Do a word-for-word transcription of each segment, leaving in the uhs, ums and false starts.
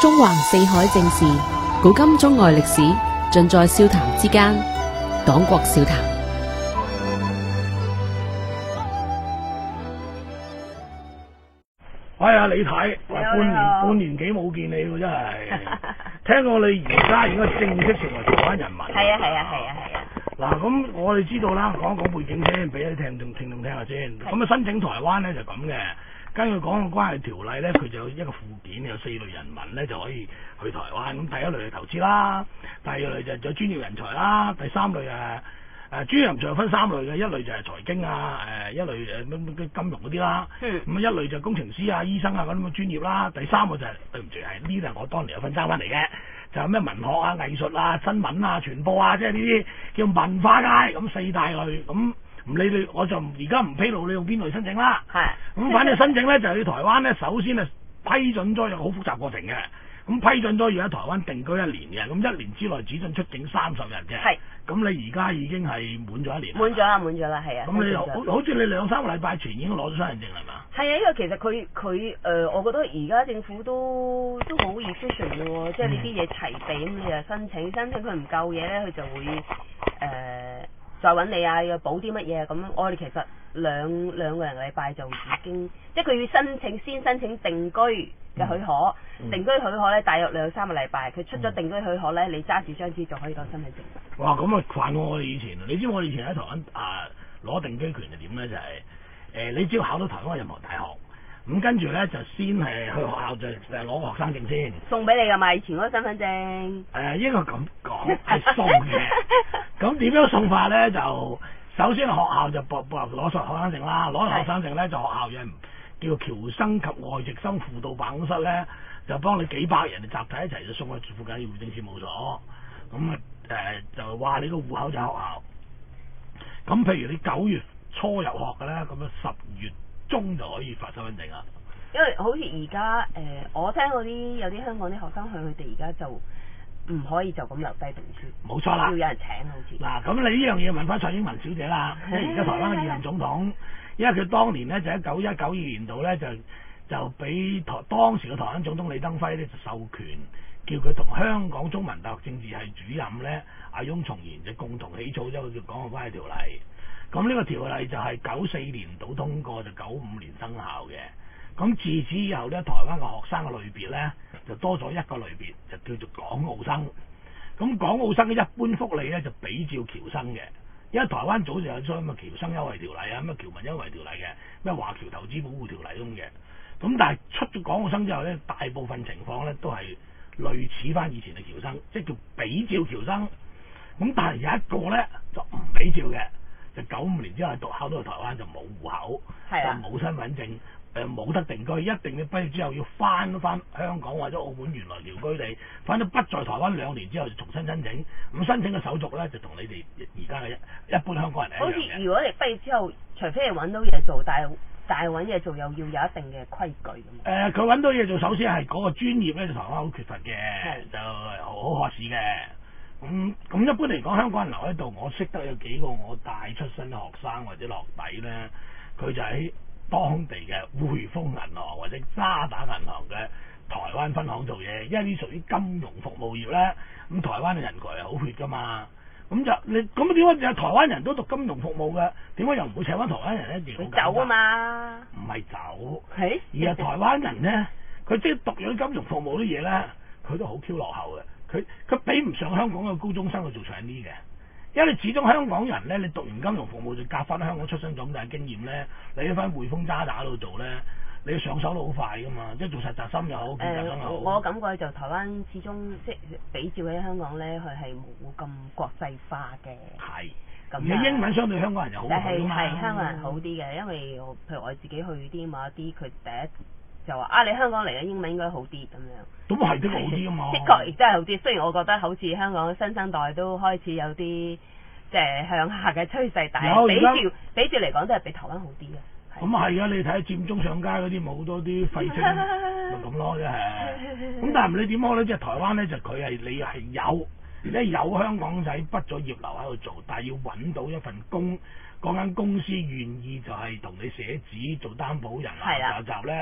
中橫四海正事，古今中外歷史，盡在笑談之間。廣國笑談。 哎呀，李太， 你好半年你好半年幾冇見你喎，真係。聽講你而家應該正式成為台灣人民。 係啊係啊係啊係啊。 嗱，咁我哋知道啦，講一講背景先，俾啲聽眾聽眾聽下先。咁啊，申請台灣咧就咁嘅。根據港澳關係條例咧，佢就有一個附件，有四類人民咧就可以去台灣。咁第一類係投資啦，第二類就有專業人才啦，第三類誒誒專業人才有分三類嘅，一類就係財經啊，誒一類誒乜乜金融嗰啲啦。嗯。咁啊一類就工程師啊、醫生啊嗰啲咁嘅專業啦。第三個就係、是、對唔住係呢度我當年有份爭翻嚟嘅，就係咩文學啊、藝術啊、新聞啊、傳播啊，即係呢啲叫文化界咁四大類咁。唔理你，我就而家唔披露你用邊類申請啦。係。咁反正申請咧就去台灣咧，首先係批准咗有個好複雜過程嘅。咁批准咗要喺台灣定居一年嘅，咁一年之內只准出境三十日嘅。係。咁你而家已經係滿咗一年。滿咗啦，滿咗啦，係啊。咁你又好好似你兩三個禮拜前已經攞咗身份證係嘛？係啊，因為其實佢佢誒，我覺得而家政府都都好 efficient 嘅喎，即係呢啲嘢齊備咁，你就申請，申請佢唔夠嘢咧，佢就會誒。呃再揾你啊，要補啲乜嘢咁？我哋其實兩兩個人禮拜就已經，即係佢要申請先申請定居嘅許可，嗯、定居許可咧大約兩三個禮拜，佢出咗定居許可咧，你揸住張紙就可以當身份證。哇！咁啊煩過我哋以前，你知我哋以前喺台灣啊攞定居權係點咧？就係、是、誒、呃，你只要考到台灣任何大學。咁跟住咧就先係去學校就誒攞個學生證先，送俾你㗎嘛，以前嗰個身份證。誒、呃、應該咁講係送嘅。咁點樣送法咧？就首先學校就撥撥攞學生證啦，攞學生證咧就學校有叫僑生及外籍生輔導辦公室咧，就幫你幾百人集體一齊就送去附近戶政事務所。咁啊誒就話你個戶口就學校。咁譬如你九月初入學嘅咧，咁樣十月中就可以發身份證啦，因為好似而家誒，我聽嗰啲有啲香港啲學生去，佢哋而家就唔可以就咁留低讀書，冇錯啦，要有人請好似。嗱，咁你呢樣嘢問翻蔡英文小姐啦，即係而家台灣嘅現任總統，因為佢當年咧就喺九一九二年度咧就就俾台當時嘅台灣總統李登輝咧就授權，叫佢同香港中文大學政治系主任咧阿翁松賢就共同起草咗個叫《港澳關係條例》。咁呢個條例就係九四年度通過，就九五年生效嘅。咁自此以後咧，台灣嘅學生嘅類別咧就多咗一個類別，就叫做港澳生。咁港澳生嘅一般福利咧就比照僑生嘅，因為台灣早就有咗咁嘅僑生優惠條例啊，咩僑民優惠條例嘅，咩華僑投資保護條例咁嘅。咁但係出咗港澳生之後咧，大部分情況咧都係類似翻以前嘅僑生，即係叫比照僑生。咁但係有一個咧就唔比照嘅。就九五年之後讀考到台灣就冇戶口，就冇身份證，誒冇得定居，一定要畢業之後要翻翻香港或者澳門原來寮居地，反正不在台灣兩年之後就重新申請。咁申請嘅手續咧就同你哋而家嘅一般香港人係一樣嘅。好似如果你畢業之後，除非係揾到嘢做，但係但係揾嘢做又要有一定嘅規矩咁。誒、呃，佢揾到嘢做，首先係嗰個專業咧，就台灣好缺乏嘅，就好好學試嘅。咁咁、嗯、一般嚟講，香港人留喺度，我識得有幾個我帶出身嘅學生或者落底咧，佢就喺當地嘅匯豐銀行或者渣打銀行嘅台灣分行做嘢，因為呢屬於金融服務業咧。咁、嗯、台灣嘅人才係好缺噶嘛，咁就你咁點解有台灣人都讀金融服務嘅？點解又唔會請翻台灣人咧？佢走啊嘛，唔係走，係而係台灣人咧，佢即係讀咗金融服務啲嘢咧，佢都好 Q 落後嘅。佢佢比唔上香港嘅高中生去做長啲嘅，因為你始終香港人咧，你讀完金融服務就夾翻香港出生長大經驗咧，你喺翻匯豐渣打度做咧，你上手都好快噶嘛，即係做實習生又好，見習生又好。我感覺就台灣始終即係比照喺香港咧，佢係冇咁國際化嘅。係。咁你英文相對香港人又好啲嘛？係係香港人好啲嘅，因為我譬如我自己去啲某一啲，佢第一就話啊，你香港嚟嘅英文應該好啲咁樣。咁係都好啲啊嘛。的確亦真係好啲，雖然我覺得好似香港新生代都開始有啲即係向下嘅趨勢，但係比照比照嚟講都係比台灣好啲嘅。咁啊係啊，你睇下佔中上街嗰啲冇好多啲廢青，咪咁咯，即係。咁但係你點講咧？即係台灣咧，就佢係你係有，咧有香港仔畢咗業留喺度做，但係要揾到一份工，嗰間公司願意就係同你寫紙做擔保人啊，就就咧。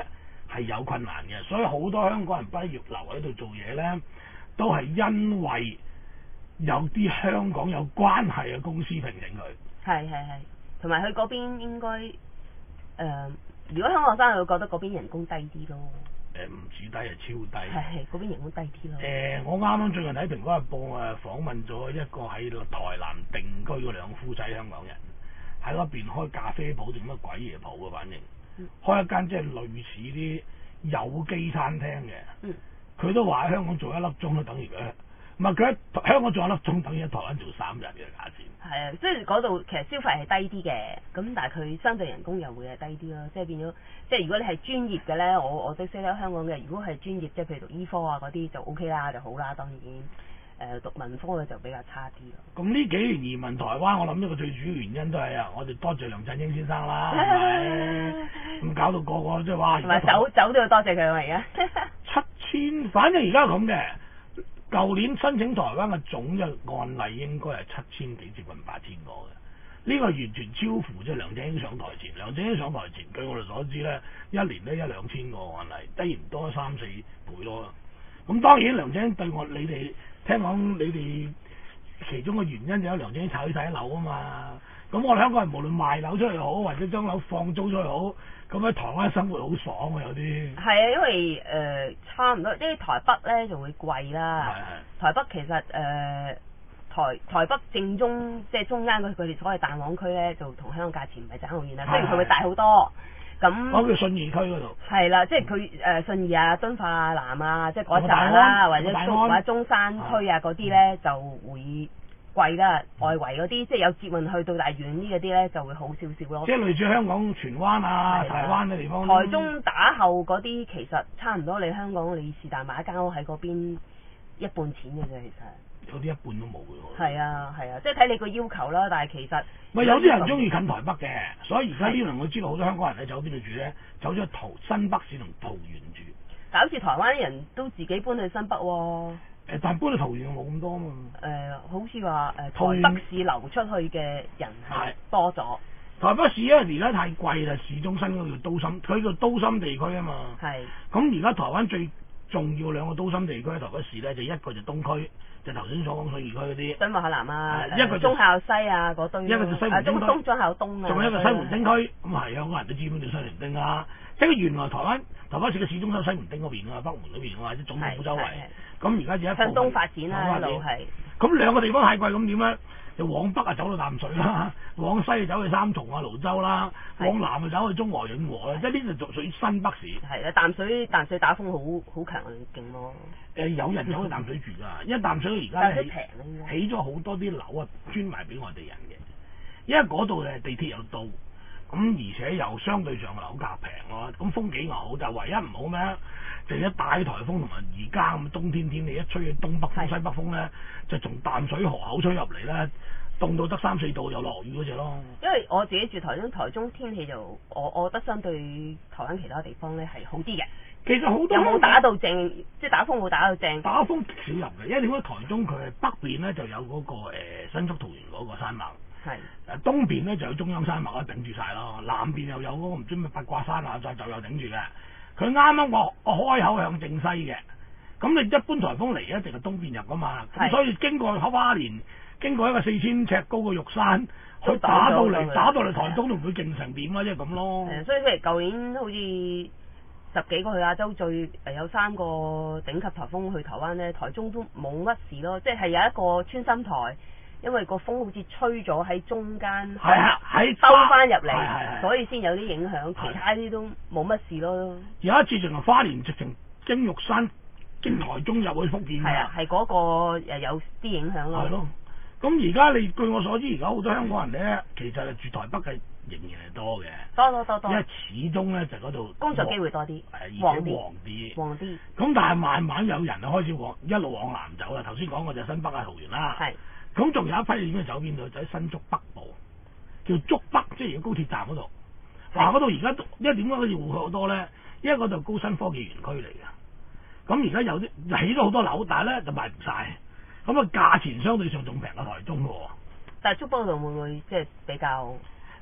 係有困難嘅，所以好多香港人畢業留喺度做嘢咧，都係因為有啲香港有關係嘅公司聘請佢。 係係係，同埋佢嗰邊應該誒、呃，如果香港學生，佢會覺得嗰邊人工低啲咯。 誒唔止低係超低。 係係，嗰邊人工低啲咯。 誒、呃，我啱啱最近喺《蘋果日報》誒訪問咗一個喺台南定居嘅兩夫妻香港人，喺嗰邊開咖啡鋪定乜鬼嘢鋪嘅，反正、嗯、開一間即係類似啲有機餐廳嘅。佢、嗯、都話喺香港做一粒鐘都等於佢，唔係佢喺香港做一粒鐘等於喺台灣做三日嘅價錢。係啊，即係嗰度其實消費係低啲嘅，咁但係佢相對人工又會係低啲咯，即係變咗，即係如果你係專業嘅咧，我我都識得香港嘅，如果係專業，即係譬如讀醫科啊嗰啲就 O K 啦，就好啦，當然，誒、呃、讀文科嘅就比較差啲咯。 咁呢幾年移民台灣，我諗一個最主要原因都係啊，我哋多謝梁振英先生啦，係咪？咁搞到個個即係話， 同埋走走都要多謝佢啊！而家七千，反正而家咁嘅。舊年申請台灣嘅總嘅案例應該係七千幾接近八千個嘅，呢、這個完全超乎即係梁振英上台前。梁振英上台前，據我哋所知咧，一年咧一兩千個案例，低唔多三四倍咯。咁當然梁振英對我你哋聽講，你哋其中嘅原因就有梁振英炒起晒樓啊嘛。咁我哋香港人無論賣樓出去好，或者將樓放租出去好，咁喺台灣生活好爽啊！有啲係啊，因為誒、呃、差唔多，即係台北咧就會貴啦。台北其實誒、呃、台台北正中即係中間佢哋所謂蛋黃區咧，就同香港價錢唔係爭好遠啦。雖然佢會大好多。咁我叫信義區嗰度。係啦，即係佢誒信義啊、敦化啊、南啊，即係嗰站啦，或者中或者中山區啊嗰啲咧就會貴啦，外圍嗰啲即係有捷運去到大遠啲嗰啲咧就會好少少咯。 即係類似香港荃灣啊、台灣嘅地方。 台中打後嗰啲其實差唔多，你香港你是但買一間屋喺嗰邊一半錢嘅啫，其實。 有啲一半都冇嘅喎。 係啊係啊，即係睇你個要求啦，但係其實。 咪有啲人中意近台北嘅，所以而家呢輪我知道好多香港人咧走邊度住咧，走咗去桃新北市同桃園住。 但好似台灣啲人都自己搬去新北喎、哦。 誒，但係搬去桃園冇咁多啊嘛。誒、 呃，好似話誒台北市流出去嘅人係多咗。 台北市因為而家太貴啦，市中心嗰個叫都心，佢叫都心地區啊嘛。係。咁而家台灣最重要兩個都心地區喺台北市咧，就一個就東區。就頭先所講信義區嗰啲， 敦化海南啊， 一個忠孝西啊嗰堆， 一個就西門町區， 忠忠孝東啊， 仲有一個西門町區，咁係有好多人都知邊條西門町啊。即係原來台灣台北市嘅市中心西門町嗰邊啊，北門嗰邊啊，或者總統府周圍，咁而家就一向東發展啦，一路係。 咁兩個地方太貴，咁點咧？就往北啊走到淡水啦，往西就走去三重啊、蘆洲啦，往南就走去中和、永和啦，即係呢度屬於新北市。係啊， 淡水淡水打風好好強勁咯。誒、 呃、有人走去淡水住㗎，因為淡水而家起起咗好多啲樓啊，專賣俾外地人嘅，因為嗰度誒地鐵又到，咁而且又相對上樓價平咯，咁風景又好，就唯一唔好咩？就一大颱風同埋而家咁冬天天氣一吹嘅東北風、西北風咧，就從淡水河口吹入嚟咧，凍到得三四度又落雨嗰隻咯。因為我自己住台中，台中天氣就我我覺得相對台灣其他地方咧係好啲嘅。其實好多有冇打到正，即係打風冇打到正。打風少入嘅，因為點解台中佢係北邊咧就有嗰、那個、呃、新竹桃園嗰個山脈，係誒東邊咧就有中央山脈啊頂住晒咯，南邊又有嗰個唔知咩八卦山啊，就就有頂住嘅。佢啱啱我我開口向正西嘅，咁你一般颱風嚟一定係東邊入噶嘛，咁所以經過花蓮，經過一個四千尺高嘅玉山，佢打到嚟打到嚟台中都唔會勁成點啦，即係咁咯。係啊，所以譬如舊年好似十幾個去亞洲最誒有三個頂級颱風去台灣咧，台中都冇乜事咯，即係有一個穿心台。因為個風好似吹咗喺中間，係啊，喺兜翻入嚟，所以先有啲影響。其他啲都冇乜事咯。有一次仲係花蓮直情經玉山經台中入去福建。係啊，係嗰個誒有啲影響咯。係咯。咁而家你據我所知，而家好多香港人咧，其實係住台北嘅仍然係多嘅。多多多多。因為始終咧就嗰度工作機會多啲，而且旺啲。旺啲。咁但係慢慢有人開始往一路往南走啦。頭先講過就新北啊、桃園啦。係。咁仲有一批已經走邊度？就喺新竹北部，叫竹北，即係而家高鐵站嗰度。嗱，嗰度而家因為點解好似戶口好多咧？因為嗰度高新科技園區嚟嘅。咁而家有啲起咗好多樓，但係咧就賣唔晒。咁啊價錢相對上仲平過台中嘅喎。但係竹北嗰度會唔會即係比較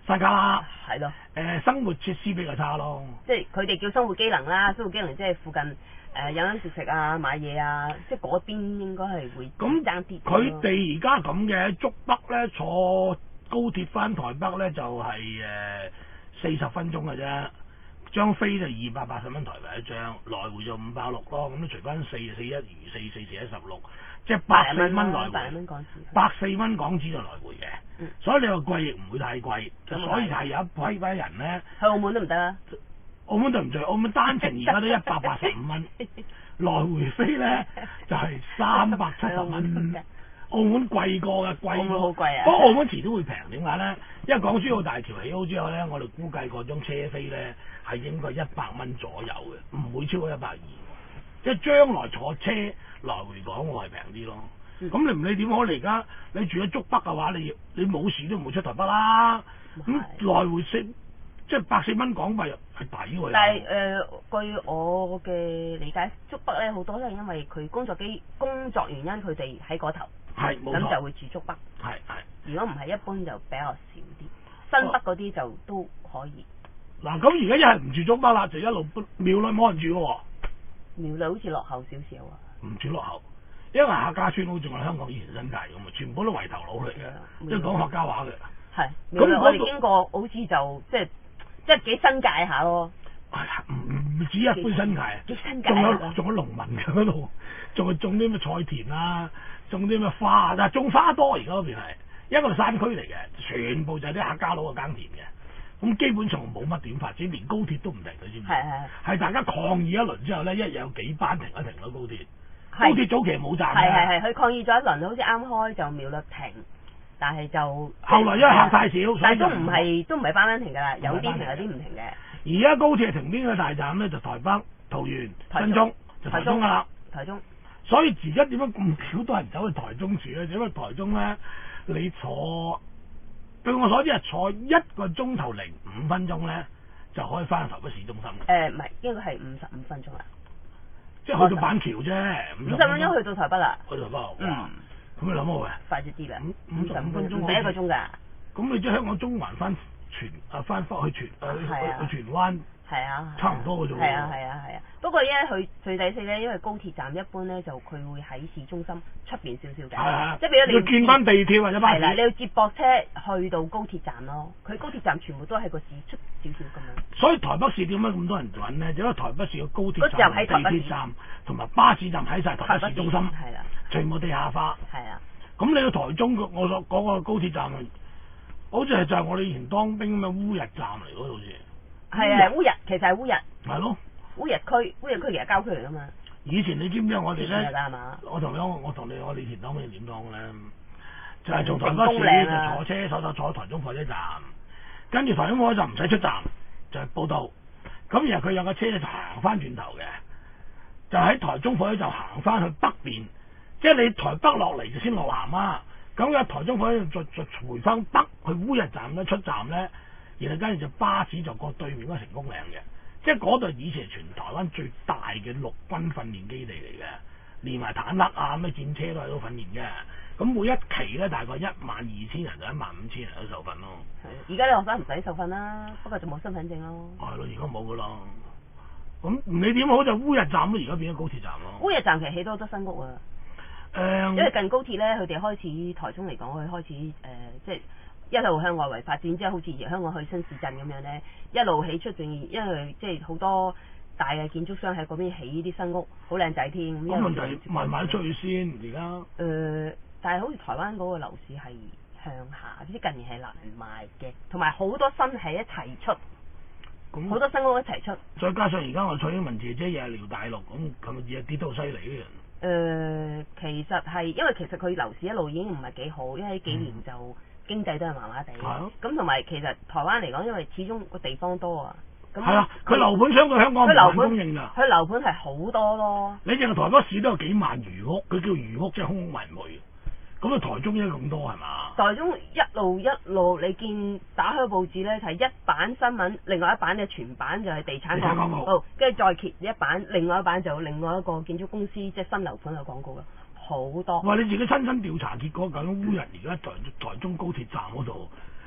山卡拉， 係咯， 誒生活設施比較差咯。 即係佢哋叫生活機能啦，生活機能即係附近誒飲飲食食啊、買嘢啊，即係嗰邊應該係會咁爭啲。 佢哋而家咁嘅竹北咧，坐高鐵翻台北咧就係誒四十分鐘嘅啫，張飛就二百八十蚊台幣一張，來回就五百六咯，咁都除翻四四一如四四四一十六，即係百四蚊來百回， 蚊港紙， 百四蚊港紙就來回嘅。 嗯所以你話貴亦唔會太貴， 咁所以係有一批批人咧， 去澳門都唔得啦。 澳門對唔住，澳門單程而家都一百八十五蚊，來回飛咧就係三百七十蚊。澳門貴過嘅，貴過。 澳門好貴啊不過澳門遲都會平，點解咧？因為港珠澳大橋起好之後咧，我哋估計嗰張車飛咧係應該一百蚊左右嘅，唔會超過一百二。即係將來坐車來回港，我係平啲咯。咁、嗯、你唔理點好，你而家你住喺竹北嘅話，你你冇事都唔會出台北啦。咁來回四即係百四蚊港幣係抵喎。 但係誒、呃，據我嘅理解，竹北咧好多都係因為佢工作機工作原因，佢哋喺嗰頭， 係冇錯， 咁就會住竹北。 係係。 如果唔係，一般就比較少啲。新北嗰啲就都可以。 嗱，咁而家一係唔住竹北啦，就一路廟裏冇人住嘅喎。 廟裏好似落後少少啊。 唔住落後。因為客家村好似我哋香港以前新界咁啊，全部都圍頭佬嚟嘅，即係講客家話嘅。 係。咁我哋經過好似就即係即係幾新界下咯。 係啊，唔唔止一般新界啊， 幾新界仲有仲有農民嘅嗰度，仲係種啲咩菜田啊，種啲咩花啊，但係種花多而家嗰邊係，因為山區嚟嘅，全部就係啲客家佬嘅耕田嘅。咁基本上冇乜點發展，連高鐵都唔停，你知唔知？ 係係係大家抗議一輪之後咧，一日有幾班停一停咯高鐵。高鐵早期冇站嘅， 係係係，佢抗議咗一輪，好似啱開就苗栗停，但係就後來因為客太少， 但係都唔係都唔係班班停㗎啦，有啲停有啲唔停嘅。 而家高鐵停邊個大站咧？就台北、桃園、新中，就台中㗎啦。 台中。 所以而家點解咁少多人走去台中住咧？因為台中咧，你坐據我所知係坐一個鐘頭零五分鐘咧，就可以翻去台北市中心。 誒唔係，應該係五十五分鐘啦。 即係去到板橋啫， 五十分鐘去到台北啦。 去台北， 嗯， 咁你諗下喂， 快咗啲啦， 五十五分鐘， 唔使一個鐘㗎。 咁你即係香港中環翻荃啊，翻返去荃誒去去荃灣， 係啊， 差唔多嘅啫喎。 係啊係啊係啊，不過咧佢最抵死咧，因為高鐵站一般咧就佢會喺市中心出邊少少嘅， 係係， 即係俾咗你要見翻地鐵或者巴士。 係啦，你要接駁車去到高鐵站咯，佢高鐵站全部都喺個市出少少咁樣。 所以台北市點解咁多人揾咧？就因為台北市嘅高鐵站、地鐵站同埋巴士站喺晒台北市中心， 係啦， 全部地下化。 係啊。 咁你去台中我所講個高鐵站，好似係就係我哋以前當兵咁嘅烏日站嚟嗰度好似。 係啊，烏日其實係烏日。 係咯。 烏日區，烏日區其實郊區嚟㗎嘛。 以前你知唔知我哋咧？ 係嘛？ 我同你講，我同你我哋以前當兵點當咧？就係、是、從台北市就坐車，坐坐坐台中火車站，跟住台中火車站唔使出站，就係、是、報到。咁然後佢有個車就行翻轉頭嘅，就喺台中火車站行翻去北邊，即係你台北落嚟就先落南啊。咁有台中火車站再再回翻北去烏日站咧出站咧，然後跟住就巴士就過對面嗰個成功嶺嘅，即係嗰度以前係全台灣最大嘅陸軍訓練基地嚟嘅，連埋坦克啊咩戰車都喺度訓練嘅。咁每一期咧大概一萬二千人到一萬五千人都受訓咯。 而家啲學生唔使受訓啦，不過就冇身份證咯。 係咯，而家冇噶啦。咁唔理點好就烏日站咯，而家變咗高鐵站咯。 烏日站其實起多好多新屋啊。誒、嗯，因為近高鐵咧，佢哋開始台中嚟講，佢開始誒、呃，即係一路向外圍發展，即係好似香港去新市鎮咁樣咧，一路起出，仲要因為即係好多大嘅建築商喺嗰邊起呢啲新屋，好靚仔添。咁問題賣唔賣得出去先？而家誒，但係好似台灣嗰個樓市係向下，即係近年係難賣嘅，同埋好多新係一齊出，好多新屋一齊出。 再加上而家我蔡英文姐姐又係撩大陸，咁咁日跌到犀利嘅人。 誒、呃，其實係因為其實佢樓市一路已經唔係幾好，因為呢幾年就、嗯、經濟都係麻麻地。咁同埋其實台灣嚟講，因為始終個地方多啊。咁係啊，佢樓盤相對香港唔係供應㗎。 佢樓盤係好多咯。 你淨係台北市都有幾萬餘屋，佢叫餘屋即係空屋埋梅。咁啊，台中應該咁多係嘛？ 台中一路一路，你見打開報紙咧，係一版新聞，另外一版嘅全版就係地產廣告，跟住再揭一版，另外一版就有另外一個建築公司即係新樓盤嘅廣告啦，好多。 哇！你自己親身調查結果，究竟烏人而家台台中高鐵站嗰度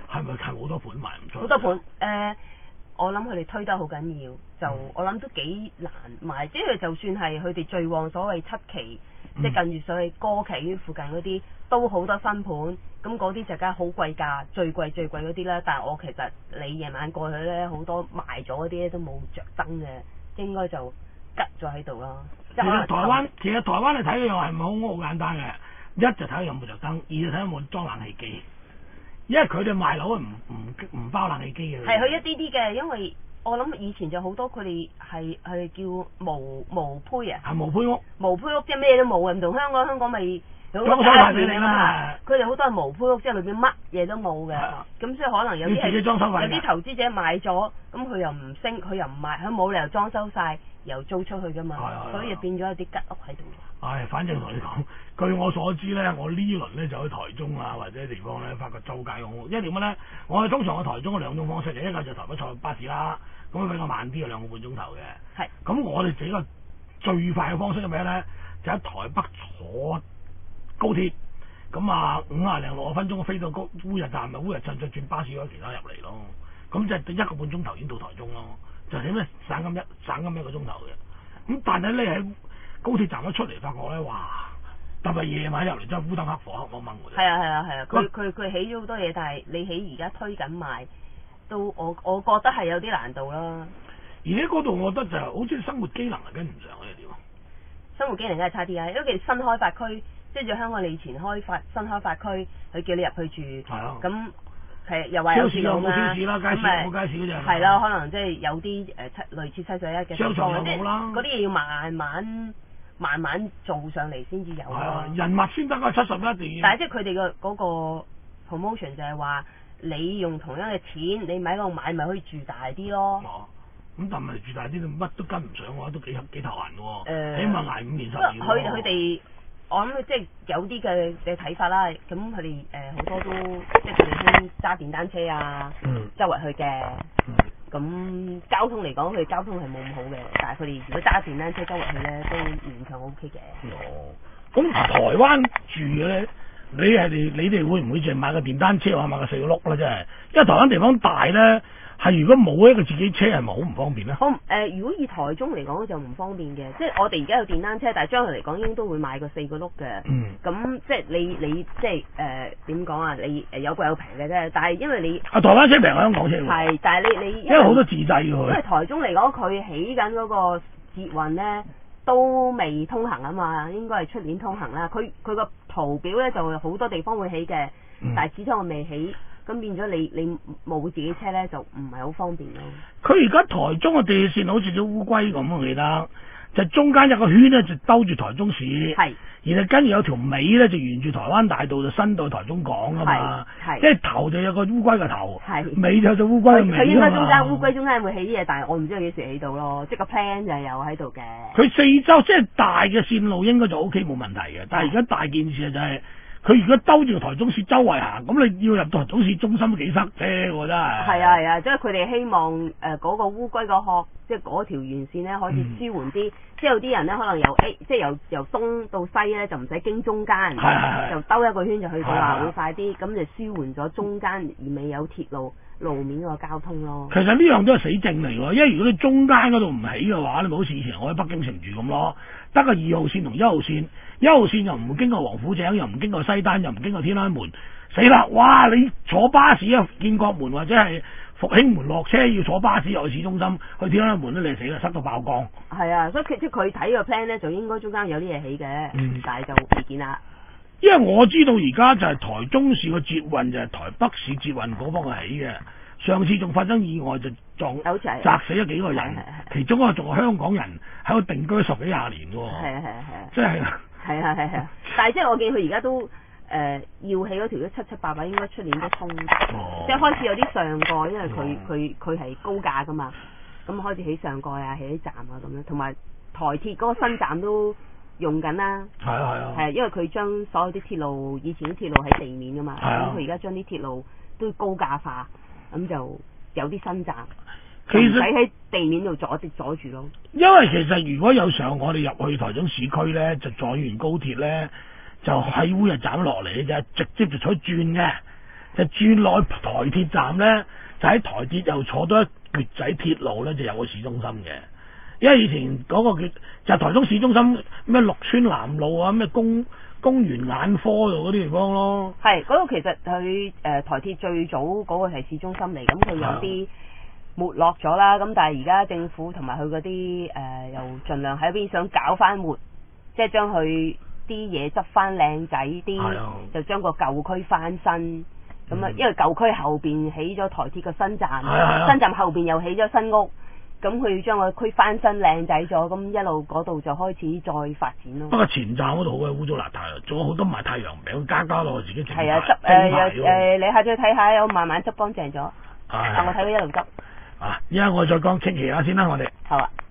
係咪係好多盤賣唔出？ 好多盤誒、呃，我諗佢哋推得好緊要，就、 嗯、 我諗都幾難賣。即係就算係佢哋最旺所謂七期， 嗯、 即係近住所謂歌期附近嗰啲，都好多新盤。咁嗰啲就梗係好貴價，最貴最貴嗰啲啦。但係我其實你夜晚過去咧，好多賣咗嗰啲咧都冇着燈嘅，應該就吉咗喺度咯。 其實台灣其實台灣你睇嘅又係唔係好好簡單嘅，一就睇佢有冇着燈，二就睇有冇裝冷氣機。因為佢哋賣樓係唔唔唔包冷氣機嘅。 係佢一啲啲嘅，因為我諗以前就好多佢哋係係叫無無胚啊。 係無胚屋。 無胚屋即係咩都冇嘅，唔同香港，香港咪有好多裝修俾你啦。 佢哋好多係無胚屋，即係裏邊乜嘢都冇嘅。咁所以可能有啲係有啲投資者買咗，咁佢又唔升，佢又唔賣，佢冇理由裝修晒又租出去噶嘛。所以變咗有啲吉屋喺度。 唉、哎，反正同你講，據我所知咧，我呢輪咧就去台中啊或者地方咧，發覺周街好，因為點解咧？我哋通常去台中嘅兩種方式嘅，一個就台北坐巴士啦，咁比較慢啲嘅兩個半鐘頭嘅。係。咁我哋自己個最快嘅方式係咩咧？就喺台北坐高鐵，咁啊五廿零六個分鐘飛到高烏日站，咪烏日站再轉巴士咗其他入嚟咯。咁就一個半鐘頭已經到台中咯，就係咩省咁一省咁一個鐘頭嘅。咁但係咧喺高鐵站一出嚟，發覺咧，哇！特別夜晚入嚟真係烏燈黑火，黑掹掹嘅。係啊係啊係啊！佢佢佢起咗好多嘢，但係你起而家推緊賣，都我我覺得係有啲難度啦。而且嗰度我覺得就係好似生活機能係跟唔上嘅點啊？生活機能梗係差啲啊！因為新開發區，即係住香港你以前開發新開發區，佢叫你入去住。係啊。咁係又話有市有冇超市啦，街市有冇街市嗰隻。係啦，可能即係有啲誒七類似七十一嘅地方，即係嗰啲嘢要慢慢。慢慢做上嚟先至有咯、啊，人物先得啊，七十一定。但係即係佢哋嘅嗰個 promotion 就係話，你用同樣嘅錢，你咪喺度買咪可以住大啲咯。哦，咁但係住大啲，乜都跟唔上嘅話，都幾幾頭痕嘅喎。誒、呃，起碼捱五年十年。佢佢哋，我諗即係有啲嘅嘅睇法啦。咁佢哋誒好多都即係佢哋先揸電單車啊，嗯、周圍去嘅。嗯咁交通嚟講，佢哋交通係冇咁好嘅，但係佢哋如果揸電單車周圍去咧，都勉強 O K 嘅。哦，咁台灣住嘅咧，你係你你哋會唔會淨係買個電單車或者買個四個轆咧？真係，因為台灣地方大咧，係如果冇一個自己車係咪好唔方便咧？好誒、呃，如果以台中嚟講就唔方便嘅，即係我哋而家有電單車，但係將來嚟講應該都會買個四個轆嘅。嗯。咁即係你你即係誒點講啊？你誒有貴有平嘅啫，但係因為你啊台灣車平香港車喎。係，但係你你因為好多自製嘅。因為台中嚟講，佢起緊嗰個捷運咧都未通行啊嘛，應該係出年通行啦。佢佢個圖表咧就好多地方會起嘅，嗯、但係始終我未起。咁變咗你你冇自己車咧，就唔係好方便咯。佢而家台中嘅地鐵線好似隻烏龜咁，我記得就中間有個圈咧，就兜住台中市。係。然後跟住有條尾咧，就沿住台灣大道就伸到台中港啊嘛。係。即係頭就有個烏龜嘅頭。係。尾就有隻烏龜嘅尾。佢應該中間烏龜中間會起啲嘢，但係我唔知佢幾時起到咯。即係個 plan 就係有喺度嘅。佢四周即係大嘅線路應該就 O K 冇問題嘅，但係而家大件事就係、是。佢如果兜住個台中市周圍行，咁你要入到台中市中心都幾塞啫，我真係。係啊係啊，即係佢哋希望誒嗰、呃那個烏龜個殼，即係嗰條沿線咧可以舒緩啲。嗯、即係有啲人咧可能由 A，即係由由東到西咧就唔使經中間，就兜一個圈就去到啦，會快啲，咁就舒緩咗中間而未有鐵路路面個交通咯。其實呢樣都係死症嚟喎，因為如果你中間嗰度唔起嘅話，你咪好似以前我喺北京城住咁咯，得個二號線同一號線。一號線又唔會經過王府井，又唔經過西單，又唔經過天安門，死啦！哇！你坐巴士啊，建國門或者係復興門落車要坐巴士入去市中心，去天安門咧你死啦，塞到爆光。係啊，所以即係佢睇個 plan 咧，就應該中間有啲嘢起嘅，嗯、但係就未見啦。因為我知道而家就係台中市個捷運就係台北市捷運嗰方起嘅，上次仲發生意外就撞砸死咗幾個人，其中一個仲係香港人喺度定居十幾廿年喎。係啊係啊係啊，即係。係啊係啊，但係即係我見佢而家都誒、呃、要起嗰條都七七八八，應該出年都通。哦、即係開始有啲上蓋，因為佢佢佢係高架噶嘛，咁開始起上蓋啊，起啲站啊咁樣，同埋台鐵嗰個新站都用緊啦。係啊係啊。係啊，因為佢將所有啲鐵路，以前啲鐵路喺地面噶嘛，咁佢而家將啲鐵路都高架化，咁就有啲新站。其實唔使喺地面度阻住阻住咯。因為其實如果有上我哋入去台中市區咧，就坐完高鐵咧，就喺烏日站落嚟嘅啫，直接就採轉嘅。 就轉落去台鐵站咧，就喺台鐵又坐多一橛仔鐵路咧，就有個市中心嘅。因為以前嗰個叫就係、台中市中心咩綠村南路啊，咩公公園眼科度嗰啲地方咯。 係嗰度其實佢誒、呃、台鐵最早嗰個係市中心嚟，咁佢有啲沒落咗啦。咁但係而家政府同埋佢嗰啲誒又盡量喺邊想搞翻活，即係將佢啲嘢執翻靚仔啲，就將個舊區翻新。咁啊、嗯，因為舊區後邊起咗台鐵個新站，新站後邊又起咗新屋。咁佢要將個區翻新靚仔咗，咁一路嗰度就開始再發展咯。 不過前站嗰度好鬼污糟邋遢啊，做咗好多賣太陽餅，加加落自己整。 係啊，執誒誒，你下次去睇下，有慢慢執乾淨咗。 係。 但我睇到一路執。 啊，依家我再講傾其他先啦，我哋。 好啊。